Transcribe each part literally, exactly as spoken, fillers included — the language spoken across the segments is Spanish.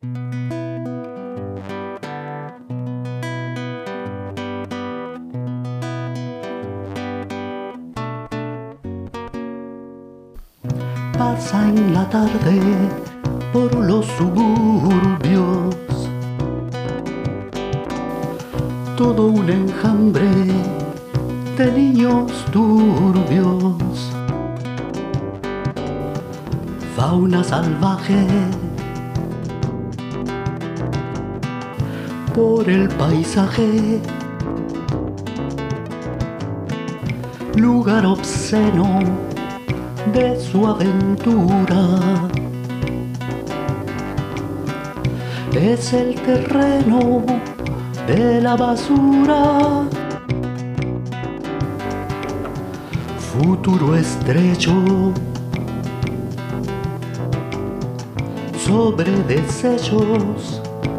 Pasa en la tarde por los suburbios todo un enjambre de niños turbios, fauna salvaje por el paisaje, lugar obsceno de su aventura. Es el terreno de la basura, futuro estrecho sobre desechos,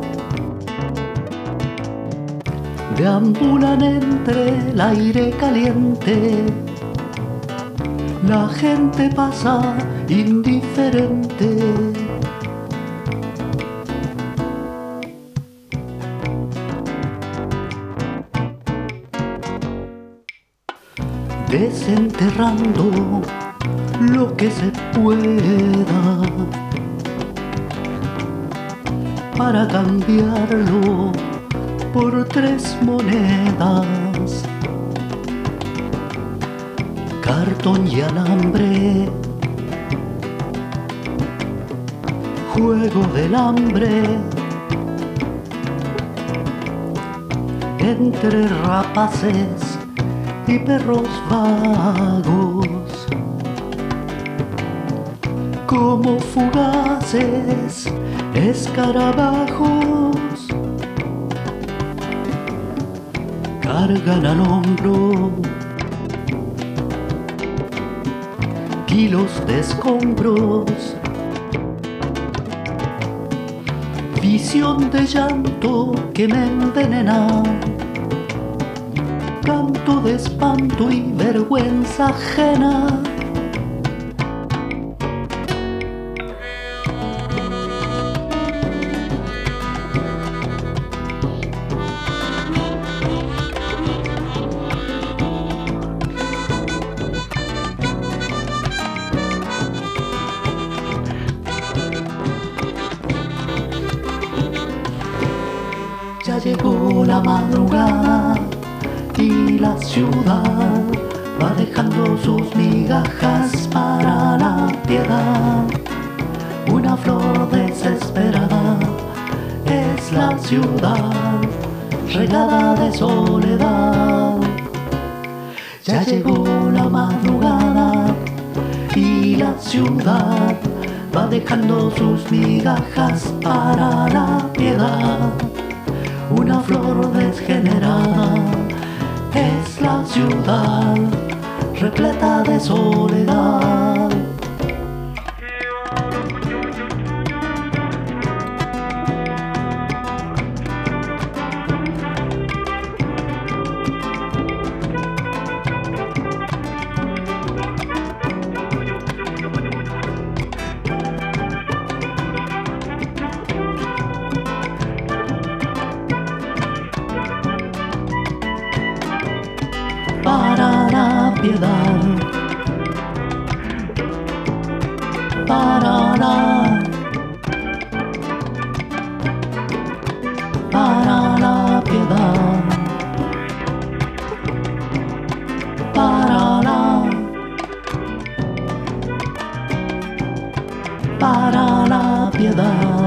deambulan entre el aire caliente. La gente pasa indiferente. Desenterrando lo que se pueda para cambiarlo por tres monedas. Cartón y alambre, juego del hambre, entre rapaces y perros vagos, como fugaces escarabajos, cargan al hombro kilos de escombros, visión de llanto que me envenena, canto de espanto y vergüenza ajena. Ya llegó la madrugada y la ciudad va dejando sus migajas para la piedad. Una flor desesperada es la ciudad, regada de soledad. Ya llegó la madrugada y la ciudad va dejando sus migajas para la piedad. Una flor desgenerada es la ciudad, repleta de soledad. Para la piedad, para la, para la piedad, para la, para la piedad.